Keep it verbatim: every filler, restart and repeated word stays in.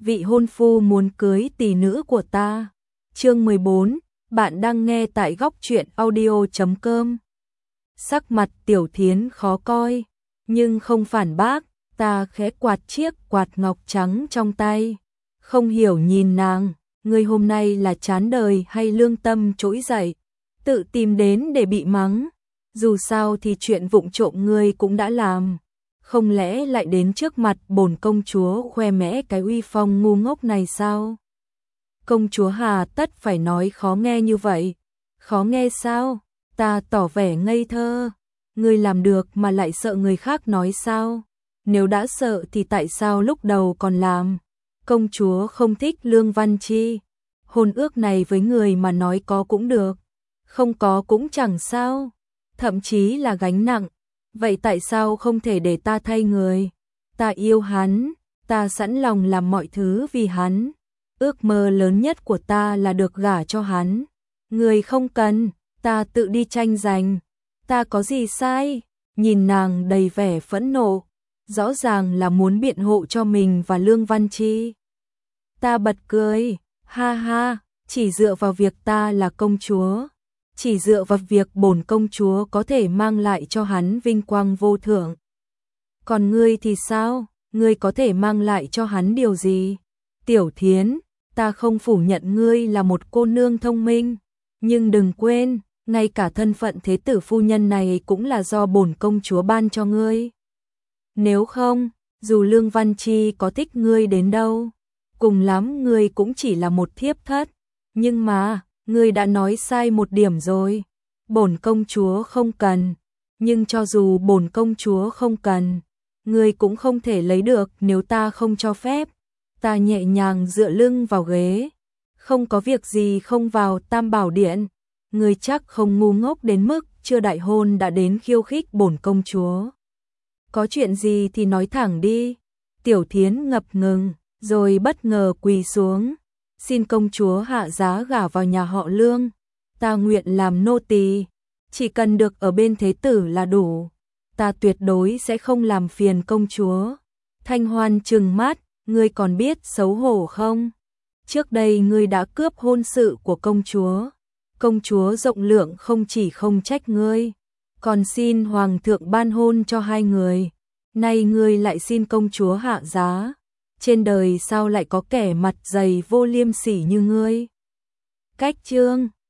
vị hôn phu muốn cưới tỷ nữ của ta. Chương mười bốn, bạn đang nghe tại góc truyện audio chấm com. Sắc mặt Tiểu Thiến khó coi, nhưng không phản bác, ta khẽ quạt chiếc quạt ngọc trắng trong tay. Không hiểu nhìn nàng, ngươi hôm nay là chán đời hay lương tâm trỗi dậy, tự tìm đến để bị mắng. Dù sao thì chuyện vụng trộm ngươi cũng đã làm, không lẽ lại đến trước mặt bổn công chúa khoe mẽ cái uy phong ngu ngốc này sao? Công chúa hà tất phải nói khó nghe như vậy? Khó nghe sao? Ta tỏ vẻ ngây thơ. Ngươi làm được mà lại sợ người khác nói sao? Nếu đã sợ thì tại sao lúc đầu còn làm? Công chúa không thích Lương Văn Chi. Hôn ước này với người mà nói có cũng được, không có cũng chẳng sao, thậm chí là gánh nặng. Vậy tại sao không thể để ta thay người? Ta yêu hắn, ta sẵn lòng làm mọi thứ vì hắn. Ước mơ lớn nhất của ta là được gả cho hắn. Người không cần, ta tự đi tranh giành. Ta có gì sai? Nhìn nàng đầy vẻ phẫn nộ, rõ ràng là muốn biện hộ cho mình và Lương Văn Chi. Ta bật cười, ha ha, chỉ dựa vào việc ta là công chúa, chỉ dựa vào việc bổn công chúa có thể mang lại cho hắn vinh quang vô thượng. Còn ngươi thì sao? Ngươi có thể mang lại cho hắn điều gì? Tiểu Thiến, ta không phủ nhận ngươi là một cô nương thông minh, nhưng đừng quên, ngay cả thân phận thế tử phu nhân này cũng là do bổn công chúa ban cho ngươi. Nếu không, dù Lương Văn Chi có thích ngươi đến đâu, cùng lắm ngươi cũng chỉ là một thiếp thất. Nhưng mà, ngươi đã nói sai một điểm rồi. Bổn công chúa không cần, nhưng cho dù bổn công chúa không cần, ngươi cũng không thể lấy được nếu ta không cho phép. Ta nhẹ nhàng dựa lưng vào ghế, không có việc gì không vào Tam Bảo Điện. Ngươi chắc không ngu ngốc đến mức chưa đại hôn đã đến khiêu khích bổn công chúa. Có chuyện gì thì nói thẳng đi. Tiểu Thiến ngập ngừng, rồi bất ngờ quỳ xuống. Xin công chúa hạ giá gả vào nhà họ Lương. Ta nguyện làm nô tỳ, chỉ cần được ở bên thế tử là đủ. Ta tuyệt đối sẽ không làm phiền công chúa. Thanh Hoan trừng mắt, ngươi còn biết xấu hổ không? Trước đây ngươi đã cướp hôn sự của công chúa. Công chúa rộng lượng không chỉ không trách ngươi, còn xin hoàng thượng ban hôn cho hai người. Nay ngươi lại xin công chúa hạ giá. Trên đời sao lại có kẻ mặt dày vô liêm sỉ như ngươi? Cách chương